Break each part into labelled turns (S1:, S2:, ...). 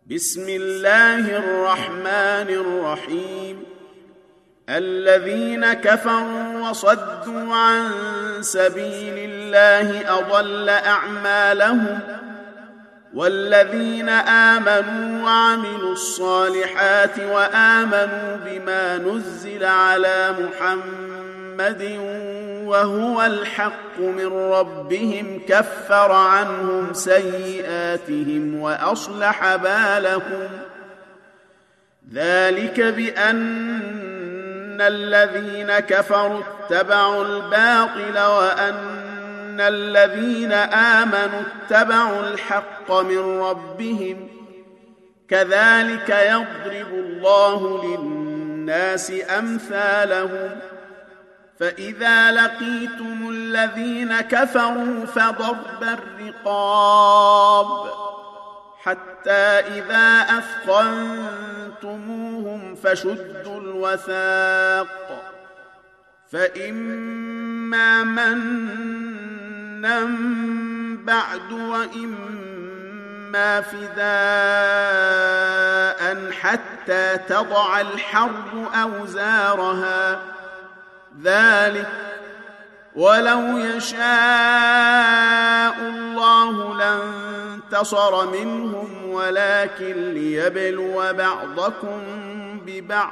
S1: بسم الله الرحمن الرحيم. الذين كفروا وصدوا عن سبيل الله أضل أعمالهم، والذين آمنوا وعملوا الصالحات وآمنوا بما نزل على محمد وهو الحق من ربهم كفر عنهم سيئاتهم وأصلح بالهم. ذلك بأن الذين كفروا اتبعوا الباطل وأن الذين آمنوا اتبعوا الحق من ربهم، كذلك يضرب الله للناس أمثالهم. فإذا لقيتم الذين كفروا فضرب الرقاب حتى إذا أثخنتموهم فشدوا الوثاق، فإما منا بعد وإما فداء حتى تضع الحرب أوزارها. ذلك ولو يشاء الله لانتصر منهم ولكن ليبلو بعضكم ببعض،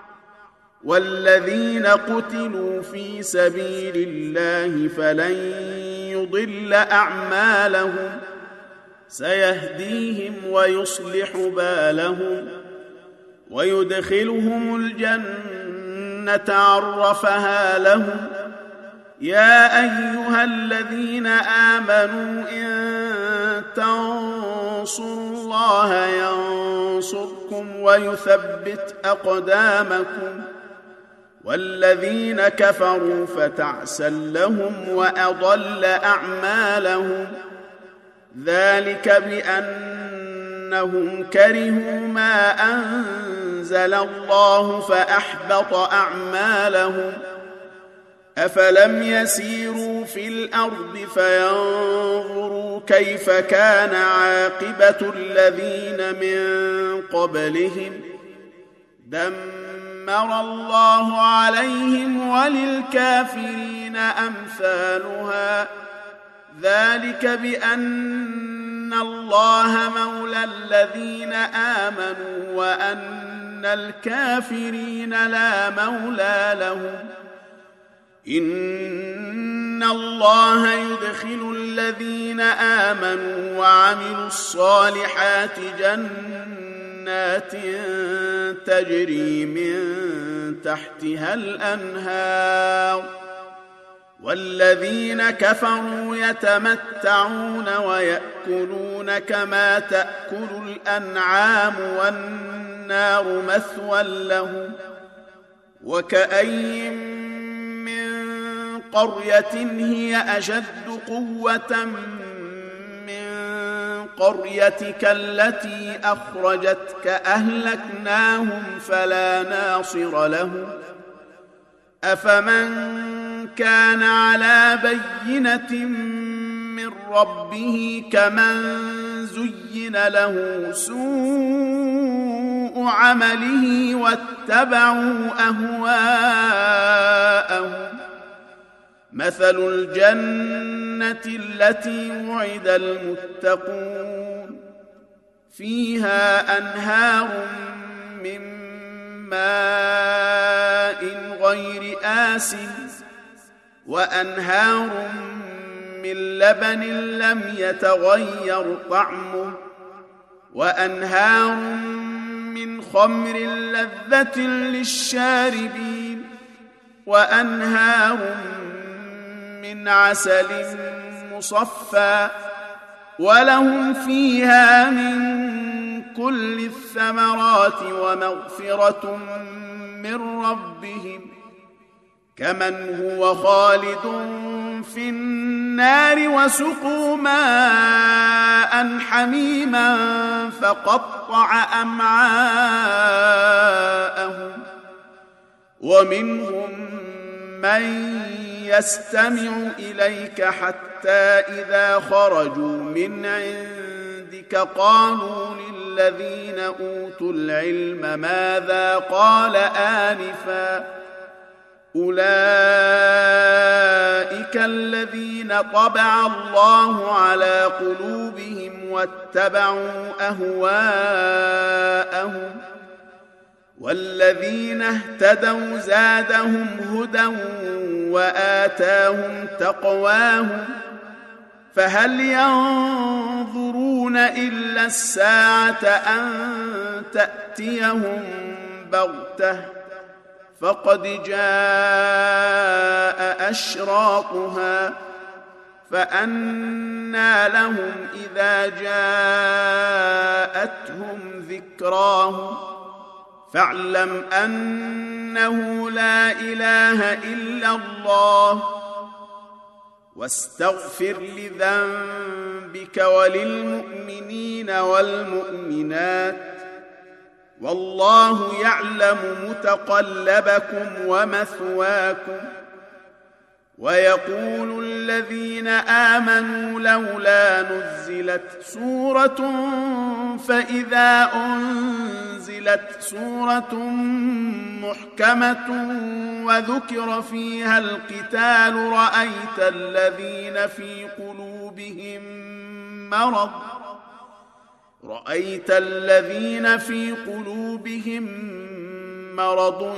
S1: والذين قتلوا في سبيل الله فلن يضل أعمالهم، سيهديهم ويصلح بالهم ويدخلهم الجنة عرفها لهم. يا أيها الذين آمنوا إن تنصروا الله ينصركم ويثبت أقدامكم، والذين كفروا فتعسا لهم وأضل أعمالهم. ذلك بأنهم كرهوا ما أنزل الله فأحبط أعمالهم. أفلم يسيروا في الأرض فينظروا كيف كان عاقبة الذين من قبلهم، دمر الله عليهم وللكافرين أمثالها. ذلك بأن الله مولى الذين آمنوا وأن الكافرين لا مولى لهم. إن الله يدخل الذين آمنوا وعملوا الصالحات جنات تجري من تحتها الأنهار، والذين كفروا يتمتعون ويأكلون كما تأكل الأنعام والنار مثوى لهم. وكأي من قرية هي أشد قوة من قريتك التي أخرجتك أهلكناهم فلا ناصر لهم. أفمن كان على بينة من ربه كمن زين له سوء عمله واتبعوا أهواءهم. مثل الجنة التي وعد المتقون فيها أنهار من ماء غير آسن وأنهار من لبن لم يتغير طعمه وأنهار من خمر لذة للشاربين وأنهار من عسل مصفى ولهم فيها من كل الثمرات ومغفرة من ربهم كمن هو خالد في النار وسقوا ماء حميما فقطع أمعاءهم. ومنهم من يستمع إليك حتى إذا خرجوا من عندك ذلك قالوا للذين أوتوا العلم ماذا قال آنفا أولئك الذين طبع الله على قلوبهم واتبعوا أهواءهم والذين اهتدوا زادهم هدى وآتاهم تقواهم فهل ينظرون إلا الساعة أن تأتيهم بغتة فقد جاء أشراطها فأنى لهم إذا جاءتهم ذكراهم فاعلم أنه لا إله إلا الله واستغفر لذنبك وللمؤمنين والمؤمنات والله يعلم متقلبكم ومثواكم ويقول الذين آمنوا لولا نزلت سورة فإذا أنزلت سورة محكمة وذكر فيها القتال رأيت الذين في قلوبهم مرض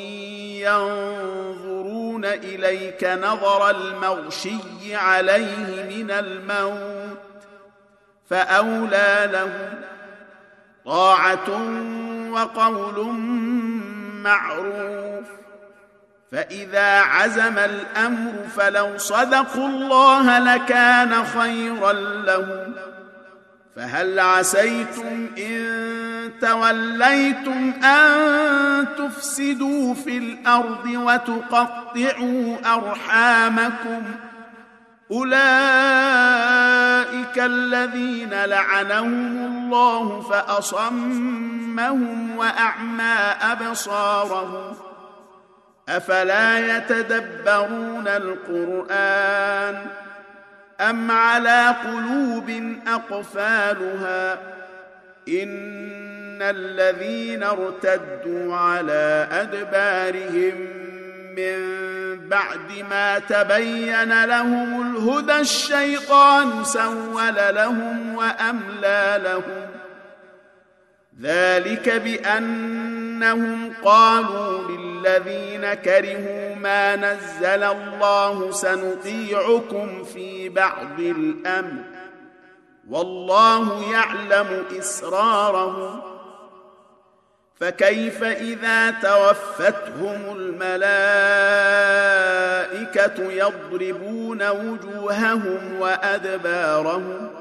S1: ينظرون إليك نظر المغشي عليه من الموت فأولى لهم طاعة وقول معروف فإذا عزم الأمر فلو صدقوا الله لكان خيرا لهم فهل عسيتم إن توليتم أن تفسدوا في الأرض وتقطعوا أرحامكم أولئك الذين لعنهم الله فأصمهم وأعمى أبصارهم أفلا يتدبرون القرآن أم على قلوب أقفالها إن الذين ارتدوا على أدبارهم من بعد ما تبين لهم الهدى الشيطان سول لهم وأملى لهم ذلك بأنهم قالوا للذين كرهوا ما نزل الله سنطيعكم في بعض الأمر والله يعلم إسرارهم فكيف إذا توفتهم الملائكة يضربون وجوههم وأدبارهم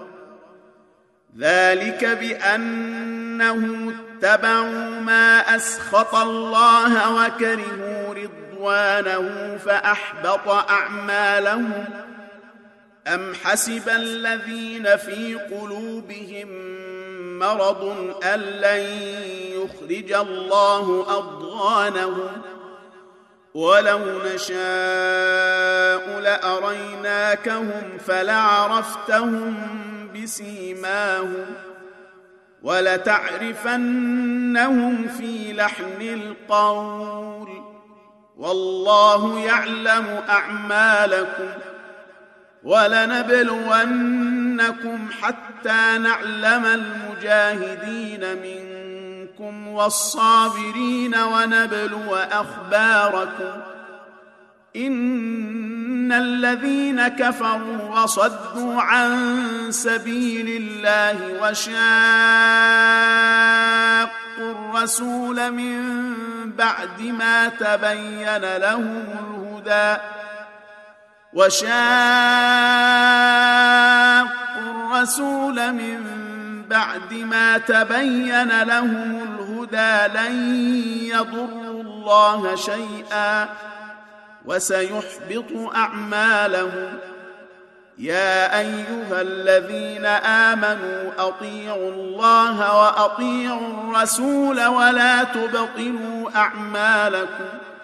S1: ذلك بأنهم اتبعوا ما أسخط الله وكرهوا رضوانه فأحبط أعمالهم أم حسب الذين في قلوبهم مرض أن لن يخرج الله أضغانهم ولو نشاء لأريناكهم فلعرفتهم بسيماهم ولتعرفنهم في لحن القول والله يعلم أعمالكم ولنبلونكم حتى نعلم المجاهدين منكم والصابرين ونبلو أخباركم إن الذين كفروا وصدوا عن سبيل الله وشاقوا الرسول من بعد ما تبين لهم الهدى لن يضروا الله شيئا وسيحبط أعمالهم يا أيها الذين آمنوا أطيعوا الله وأطيعوا الرسول ولا تبطلوا أعمالكم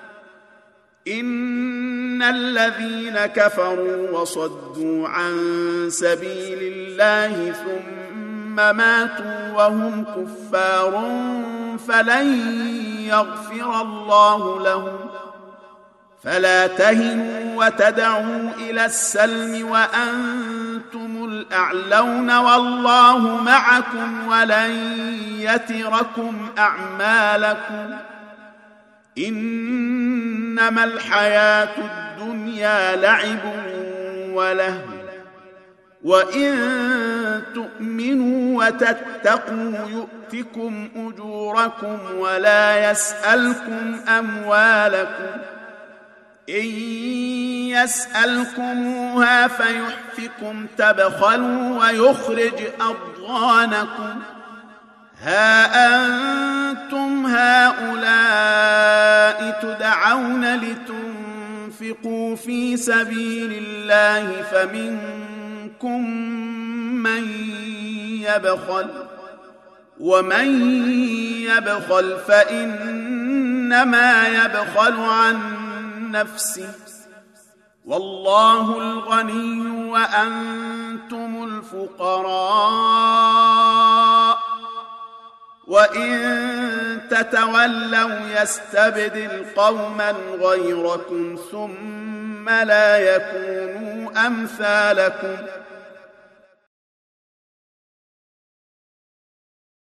S1: إن الذين كفروا وصدوا عن سبيل الله ثم ماتوا وهم كفار فلن يغفر الله لهم فلا تهنوا وتدعوا إلى السلم وأنتم الأعلون والله معكم ولن يتركم أعمالكم إنما الحياة الدنيا لعب ولهو وإن تؤمنوا وتتقوا يؤتكم أجوركم ولا يسألكم أموالكم إن يسألكموها فيحفكم تبخلوا ويخرج أضغانكم ها أنتم هؤلاء تدعون لتنفقوا في سبيل الله فمنكم من يبخل ومن يبخل فإنما يبخل عن نفسه والله الغني وأنتم الفقراء وإن تتولوا يستبدل قوما غيركم ثم لا يكونوا أمثالكم